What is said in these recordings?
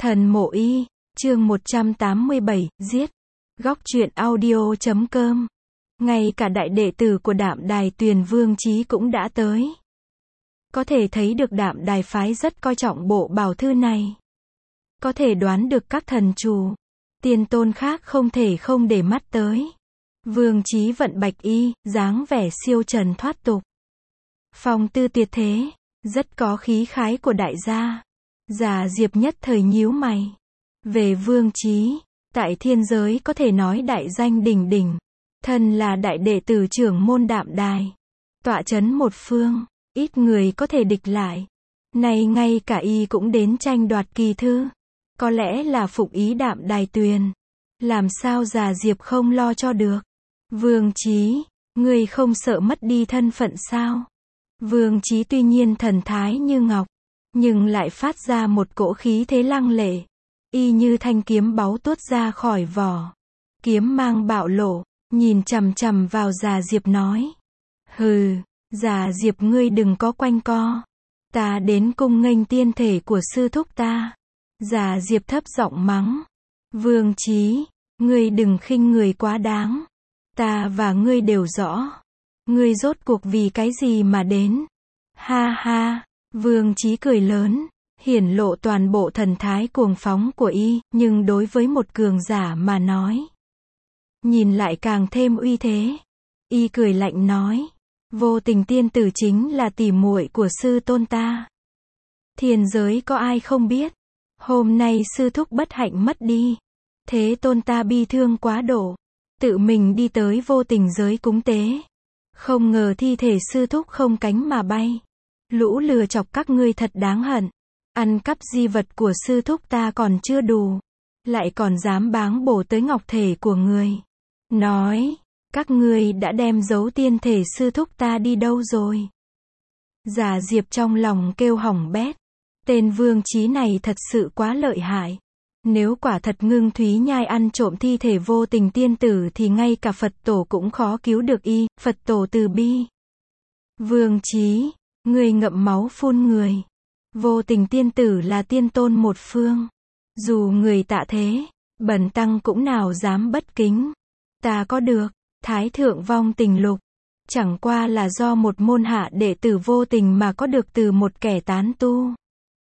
Thần mộ y, chương 187, giết. Góc truyện audio.com. Ngay cả đại đệ tử của Đạm Đài Tuyền Vương Chí cũng đã tới. Có thể thấy được Đạm Đài phái rất coi trọng bộ bảo thư này. Có thể đoán được các thần chủ, tiên tôn khác không thể không để mắt tới. Vương Chí vận bạch y, dáng vẻ siêu trần thoát tục. Phong tư tuyệt thế, rất có khí khái của đại gia. Già Diệp nhất thời nhíu mày. Về Vương Chí, tại thiên giới có thể nói đại danh đỉnh đỉnh. Thân là đại đệ tử trưởng môn Đạm Đài, tọa chấn một phương, ít người có thể địch lại. Này ngay cả y cũng đến tranh đoạt kỳ thư. Có lẽ là phục ý Đạm Đài Tuyền. Làm sao Già Diệp không lo cho được? Vương Chí, ngươi không sợ mất đi thân phận sao? Vương Chí tuy nhiên thần thái như ngọc, nhưng lại phát ra một cỗ khí thế lăng lệ. Y như thanh kiếm báu tuốt ra khỏi vỏ. Kiếm mang bạo lộ, nhìn chằm chằm vào Già Diệp nói. Hừ, Già Diệp ngươi đừng có quanh co. Ta đến cung nghênh tiên thể của sư thúc ta. Già Diệp thấp giọng mắng. Vương Chí, ngươi đừng khinh người quá đáng. Ta và ngươi đều rõ. Ngươi rốt cuộc vì cái gì mà đến? Ha ha, Vương Chí cười lớn, hiển lộ toàn bộ thần thái cuồng phóng của y, nhưng đối với một cường giả mà nói, nhìn lại càng thêm uy thế. Y cười lạnh nói, Vô Tình tiên tử chính là tỷ muội của sư tôn ta. Thiên giới có ai không biết, hôm nay sư thúc bất hạnh mất đi. Thế tôn ta bi thương quá độ, tự mình đi tới Vô Tình giới cúng tế. Không ngờ thi thể sư thúc không cánh mà bay. Lũ lừa chọc các ngươi thật đáng hận. Ăn cắp di vật của sư thúc ta còn chưa đủ, lại còn dám báng bổ tới ngọc thể của người. Nói, các ngươi đã đem giấu tiên thể sư thúc ta đi đâu rồi? Già Diệp trong lòng kêu hỏng bét. Tên Vương Chí này thật sự quá lợi hại. Nếu quả thật Ngưng Thúy Nhai ăn trộm thi thể Vô Tình tiên tử thì ngay cả Phật tổ cũng khó cứu được y. Phật tổ từ bi. Vương Chí, ngươi ngậm máu phun người. Vô Tình tiên tử là tiên tôn một phương. Dù người tạ thế, bần tăng cũng nào dám bất kính. Ta có được, Thái Thượng Vong Tình Lục. Chẳng qua là do một môn hạ đệ tử Vô Tình mà có được từ một kẻ tán tu.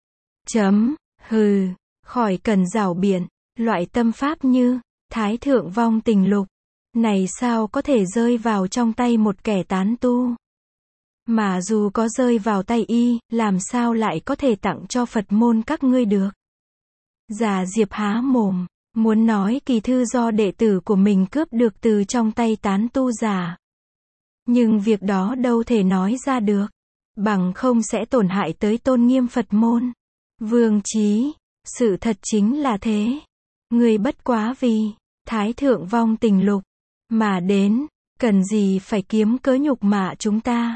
Hừ, khỏi cần rảo biện, loại tâm pháp như Thái Thượng Vong Tình Lục này sao có thể rơi vào trong tay một kẻ tán tu? Mà dù có rơi vào tay y, làm sao lại có thể tặng cho Phật môn các ngươi được? Già Diệp há mồm, muốn nói kỳ thư do đệ tử của mình cướp được từ trong tay tán tu giả. Nhưng việc đó đâu thể nói ra được, bằng không sẽ tổn hại tới tôn nghiêm Phật môn. Vương Chí, sự thật chính là thế. Ngươi bất quá vì Thái Thượng Vong Tình Lục mà đến, cần gì phải kiếm cớ nhục mạ chúng ta?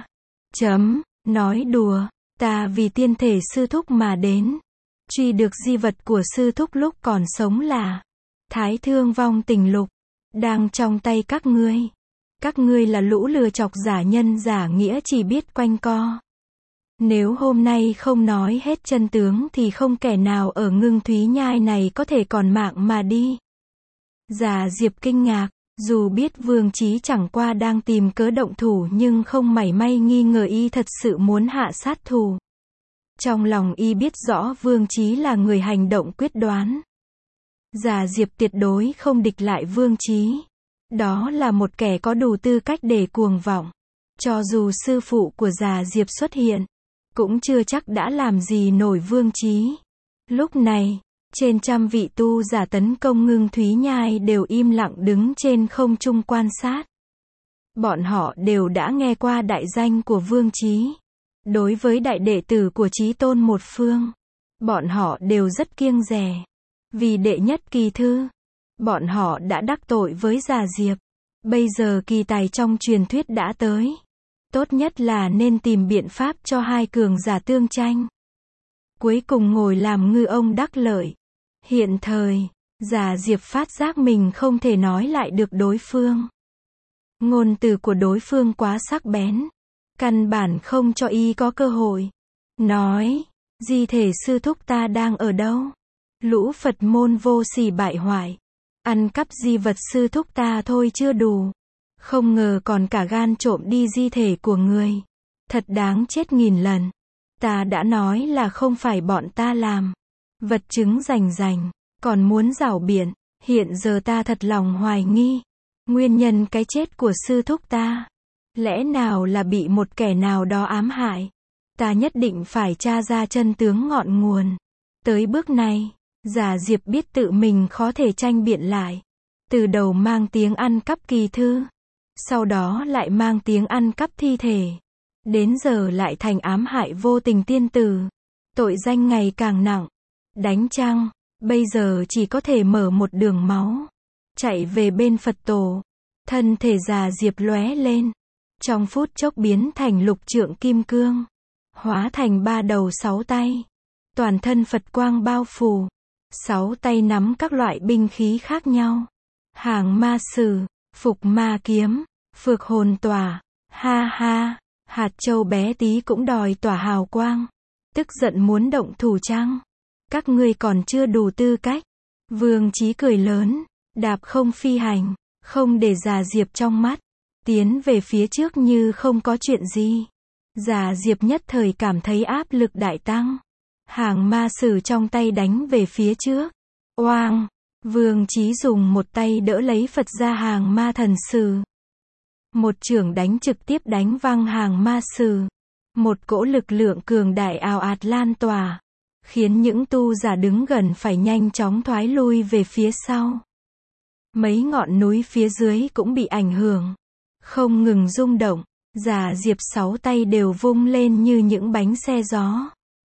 Nói đùa, ta vì tiên thể sư thúc mà đến. Truy được di vật của sư thúc lúc còn sống là Thái Thượng Vong Tình Lục, đang trong tay các ngươi. Các ngươi là lũ lừa chọc giả nhân giả nghĩa chỉ biết quanh co. Nếu hôm nay không nói hết chân tướng thì không kẻ nào ở Ngưng Thúy Nhai này có thể còn mạng mà đi. Già Diệp kinh ngạc, dù biết Vương Chí chẳng qua đang tìm cớ động thủ nhưng không mảy may nghi ngờ y thật sự muốn hạ sát thủ. Trong lòng y biết rõ Vương Chí là người hành động quyết đoán. Già Diệp tuyệt đối không địch lại Vương Chí. Đó là một kẻ có đủ tư cách để cuồng vọng. Cho dù sư phụ của Già Diệp xuất hiện, cũng chưa chắc đã làm gì nổi Vương Chí. Lúc này, trên trăm vị tu giả tấn công Ngưng Thúy Nhai đều im lặng đứng trên không trung quan sát. Bọn họ đều đã nghe qua đại danh của Vương Chí. Đối với đại đệ tử của Chí tôn một phương, bọn họ đều rất kiêng dè. Vì đệ nhất kỳ thư, bọn họ đã đắc tội với Già Diệp. Bây giờ kỳ tài trong truyền thuyết đã tới. Tốt nhất là nên tìm biện pháp cho hai cường giả tương tranh. Cuối cùng ngồi làm ngư ông đắc lợi. Hiện thời, Già Diệp phát giác mình không thể nói lại được đối phương. Ngôn từ của đối phương quá sắc bén, căn bản không cho y có cơ hội. Nói, di thể sư thúc ta đang ở đâu? Lũ Phật môn vô sỉ bại hoại. Ăn cắp di vật sư thúc ta thôi chưa đủ. Không ngờ còn cả gan trộm đi di thể của người. Thật đáng chết nghìn lần. Ta đã nói là không phải bọn ta làm. Vật chứng rành rành. Còn muốn rảo biện. Hiện giờ ta thật lòng hoài nghi. Nguyên nhân cái chết của sư thúc ta. Lẽ nào là bị một kẻ nào đó ám hại. Ta nhất định phải tra ra chân tướng ngọn nguồn. Tới bước này, Giả Diệp biết tự mình khó thể tranh biện lại. Từ đầu mang tiếng ăn cắp kỳ thư. Sau đó lại mang tiếng ăn cắp thi thể. Đến giờ lại thành ám hại vô tình tiên tử. Tội danh ngày càng nặng. Đánh chăng, bây giờ chỉ có thể mở một đường máu. Chạy về bên Phật tổ. Thân thể Giả Diệp lóe lên. Trong phút chốc biến thành lục trượng kim cương. Hóa thành 3 đầu 6 tay. Toàn thân Phật quang bao phủ. 6 tay nắm các loại binh khí khác nhau. Hàng ma sử, phục ma kiếm, phược hồn tỏa. Ha ha, hạt châu bé tí cũng đòi tỏa hào quang. Tức giận muốn động thủ chăng? Các ngươi còn chưa đủ tư cách. Vương Chí cười lớn, đạp không phi hành, không để Giả Diệp trong mắt. Tiến về phía trước như không có chuyện gì. Giả Diệp nhất thời cảm thấy áp lực đại tăng. Hàng ma sử trong tay đánh về phía trước. Oang! Vương Chí dùng một tay đỡ lấy Phật gia hàng ma thần sử. Một chưởng đánh trực tiếp đánh văng hàng ma sử. Một cỗ lực lượng cường đại ào ạt lan tỏa. Khiến những tu giả đứng gần phải nhanh chóng thoái lui về phía sau. Mấy ngọn núi phía dưới cũng bị ảnh hưởng. Không ngừng rung động. Giả Diệp 6 tay đều vung lên như những bánh xe gió.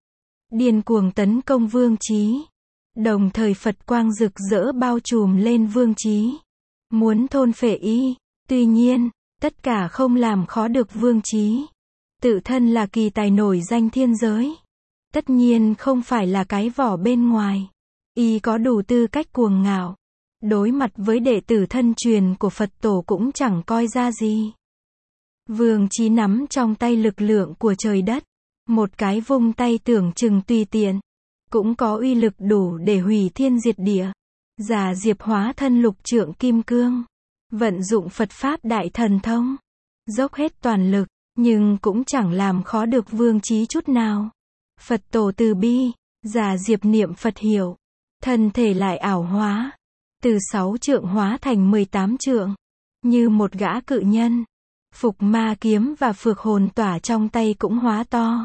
Điên cuồng tấn công Vương Chí. Đồng thời Phật quang rực rỡ bao trùm lên Vương Chí. Muốn thôn phệ y. Tuy nhiên, tất cả không làm khó được Vương Chí. Tự thân là kỳ tài nổi danh thiên giới. Tất nhiên không phải là cái vỏ bên ngoài. Y có đủ tư cách cuồng ngạo. Đối mặt với đệ tử thân truyền của Phật tổ cũng chẳng coi ra gì. Vương Chí nắm trong tay lực lượng của trời đất. Một cái vung tay tưởng chừng tùy tiện. Cũng có uy lực đủ để hủy thiên diệt địa. Giả Diệp hóa thân lục trượng kim cương. Vận dụng Phật Pháp đại thần thông. Dốc hết toàn lực. Nhưng cũng chẳng làm khó được Vương Chí chút nào. Phật tổ từ bi. Giả Diệp niệm Phật hiểu. Thân thể lại ảo hóa. Từ 6 trượng hóa thành 18 trượng. Như một gã cự nhân. Phục ma kiếm và phược hồn tỏa trong tay cũng hóa to.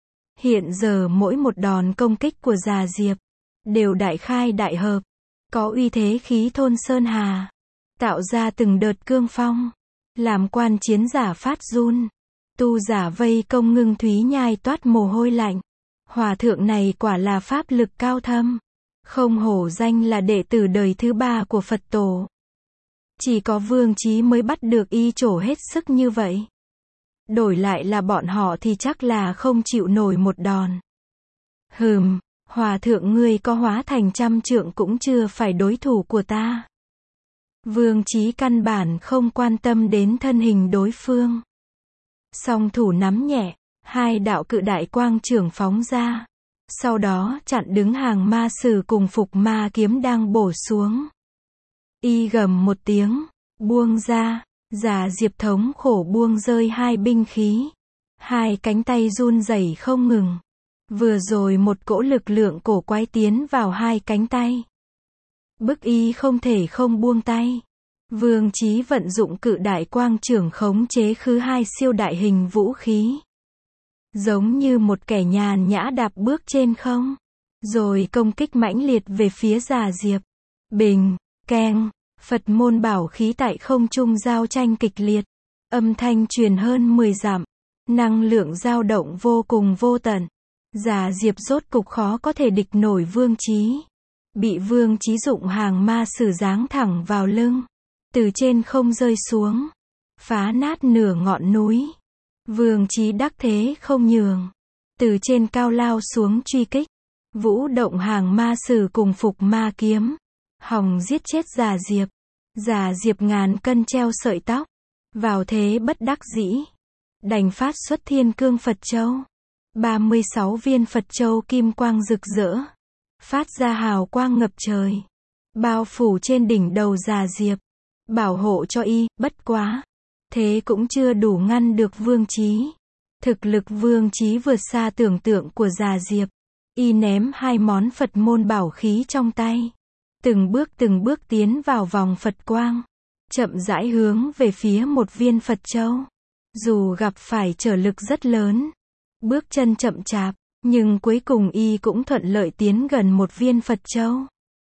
Hiện giờ mỗi một đòn công kích của Giả Diệp. Đều đại khai đại hợp. Có uy thế khí thôn sơn hà. Tạo ra từng đợt cương phong. Làm quan chiến giả phát run. Tu giả vây công ngưng thúy nhai toát mồ hôi lạnh. Hòa thượng này quả là pháp lực cao thâm. Không hổ danh là đệ tử đời thứ 3 của Phật tổ. Chỉ có Vương Chí mới bắt được y trổ hết sức như vậy. Đổi lại là bọn họ thì chắc là không chịu nổi một đòn. Hòa thượng ngươi có hóa thành 100 trượng cũng chưa phải đối thủ của ta. Vương Chí căn bản không quan tâm đến thân hình đối phương. Song thủ nắm nhẹ, 2 đạo cự đại quang chưởng phóng ra. Sau đó chặn đứng hàng ma sử cùng phục ma kiếm đang bổ xuống. Y gầm một tiếng, buông ra. Giả Diệp thống khổ buông rơi 2 binh khí. 2 cánh tay run rẩy không ngừng. Vừa rồi một cỗ lực lượng cổ quái tiến vào 2 cánh tay. Bức y không thể không buông tay. Vương Chí vận dụng cự đại quang chưởng khống chế khứ 2 siêu đại hình vũ khí. Giống như một kẻ nhàn nhã đạp bước trên không. Rồi công kích mãnh liệt về phía Giả Diệp. Bình, keng. Phật môn bảo khí tại không trung giao tranh kịch liệt. Âm thanh truyền hơn 10 dặm. Năng lượng dao động vô cùng vô tận. Giả Diệp rốt cục khó có thể địch nổi Vương Chí. Bị Vương Chí dụng hàng ma sử giáng thẳng vào lưng. Từ trên không rơi xuống. Phá nát nửa ngọn núi. Vương Chí đắc thế không nhường. Từ trên cao lao xuống truy kích. Vũ động hàng ma sử cùng phục ma kiếm. Hòng giết chết Giả Diệp. Giả Diệp ngàn cân treo sợi tóc. Vào thế bất đắc dĩ. Đành phát xuất Thiên Cương Phật Châu. 36 viên Phật Châu kim quang rực rỡ. phát ra hào quang ngập trời, bao phủ trên đỉnh đầu Già Diệp, bảo hộ cho y, bất quá. Thế cũng chưa đủ ngăn được Vương Chí. Thực lực Vương Chí vượt xa tưởng tượng của Già Diệp. Y ném 2 món Phật môn bảo khí trong tay. Từng bước tiến vào vòng Phật quang. Chậm rãi hướng về phía một viên Phật châu. Dù gặp phải trở lực rất lớn, bước chân chậm chạp, nhưng cuối cùng y cũng thuận lợi tiến gần một viên Phật châu.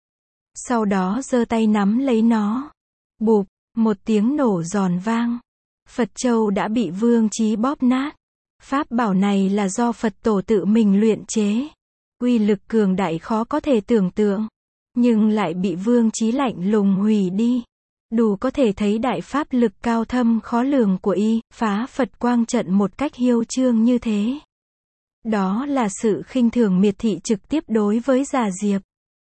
Sau đó giơ tay nắm lấy nó. Bụp, một tiếng nổ giòn vang. Phật châu đã bị Vương Chí bóp nát. Pháp bảo này là do Phật tổ tự mình luyện chế. Uy lực cường đại khó có thể tưởng tượng. Nhưng lại bị Vương Chí lạnh lùng hủy đi. Đủ có thể thấy đại pháp lực cao thâm khó lường của y, phá Phật quang trận một cách hiêu trương như thế. Đó là sự khinh thường miệt thị trực tiếp đối với Già Diệp.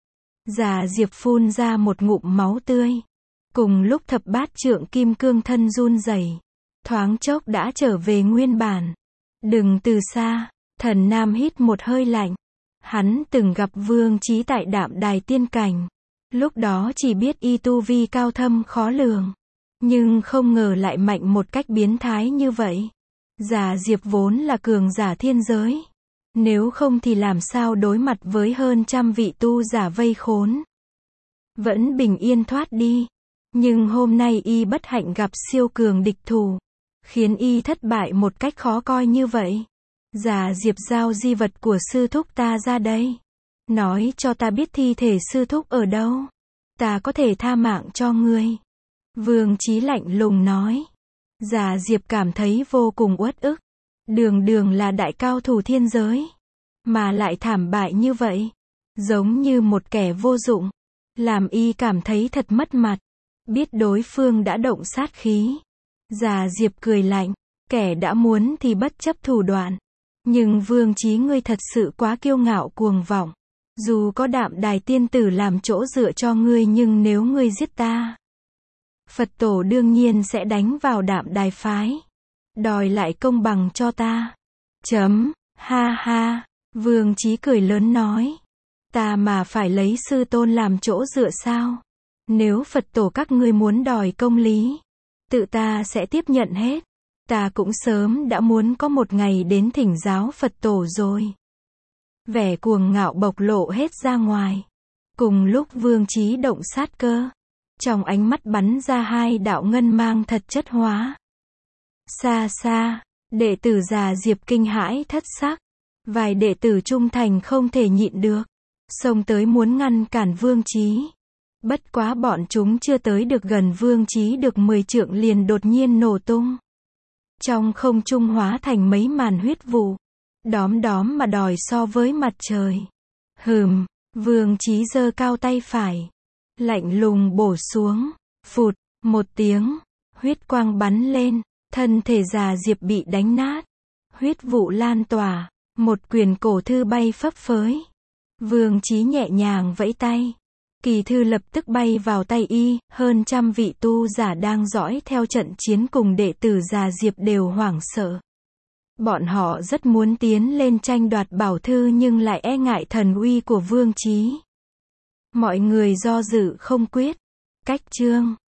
Già Diệp phun ra một ngụm máu tươi. Cùng lúc thập bát trượng kim cương thân run rẩy, thoáng chốc đã trở về nguyên bản. Đừng từ xa, Thần Nam hít một hơi lạnh. Hắn từng gặp Vương Chí tại Đạm Đài tiên cảnh. Lúc đó chỉ biết y tu vi cao thâm khó lường. Nhưng không ngờ lại mạnh một cách biến thái như vậy. Già Diệp vốn là cường giả thiên giới. Nếu không thì làm sao đối mặt với hơn 100 vị tu giả vây khốn. Vẫn bình yên thoát đi. Nhưng hôm nay y bất hạnh gặp siêu cường địch thủ. Khiến y thất bại một cách khó coi như vậy. Già Diệp giao di vật của sư thúc ta ra đây. Nói cho ta biết thi thể sư thúc ở đâu. Ta có thể tha mạng cho ngươi. Vương Chí lạnh lùng nói. Già Diệp cảm thấy vô cùng uất ức. Đường đường là đại cao thủ thiên giới. Mà lại thảm bại như vậy. Giống như một kẻ vô dụng. Làm y cảm thấy thật mất mặt. Biết đối phương đã động sát khí. Già Diệp cười lạnh. Kẻ đã muốn thì bất chấp thủ đoạn. Nhưng Vương Chí ngươi thật sự quá kiêu ngạo cuồng vọng. Dù có Đạm Đài tiên tử làm chỗ dựa cho ngươi nhưng nếu ngươi giết ta, Phật tổ đương nhiên sẽ đánh vào Đạm Đài phái. Đòi lại công bằng cho ta. Ha ha. Vương Chí cười lớn nói. Ta mà phải lấy sư tôn làm chỗ dựa sao? Nếu Phật tổ các ngươi muốn đòi công lý, tự ta sẽ tiếp nhận hết. Ta cũng sớm đã muốn có một ngày đến thỉnh giáo Phật tổ rồi. Vẻ cuồng ngạo bộc lộ hết ra ngoài. Cùng lúc Vương Chí động sát cơ, trong ánh mắt bắn ra 2 đạo ngân mang thật chất hóa. Xa xa, đệ tử Già Diệp kinh hãi thất sắc. Vài đệ tử trung thành không thể nhịn được, xông tới muốn ngăn cản Vương Chí. Bất quá bọn chúng chưa tới được gần Vương Chí được 10 trượng liền đột nhiên nổ tung. Trong không trung hóa thành mấy màn huyết vụ. Đóm đóm mà đòi so với mặt trời. Vương Chí giơ cao tay phải. Lạnh lùng bổ xuống. Phụt, một tiếng. Huyết quang bắn lên. Thân thể Già Diệp bị đánh nát. Huyết vụ lan tỏa. Một quyển cổ thư bay phấp phới. Vương Chí nhẹ nhàng vẫy tay. Kỳ thư lập tức bay vào tay y. Hơn 100 vị tu giả đang dõi theo trận chiến cùng đệ tử Già Diệp đều hoảng sợ. Bọn họ rất muốn tiến lên tranh đoạt bảo thư nhưng lại e ngại thần uy của Vương Chí. Mọi người do dự không quyết. Cách chương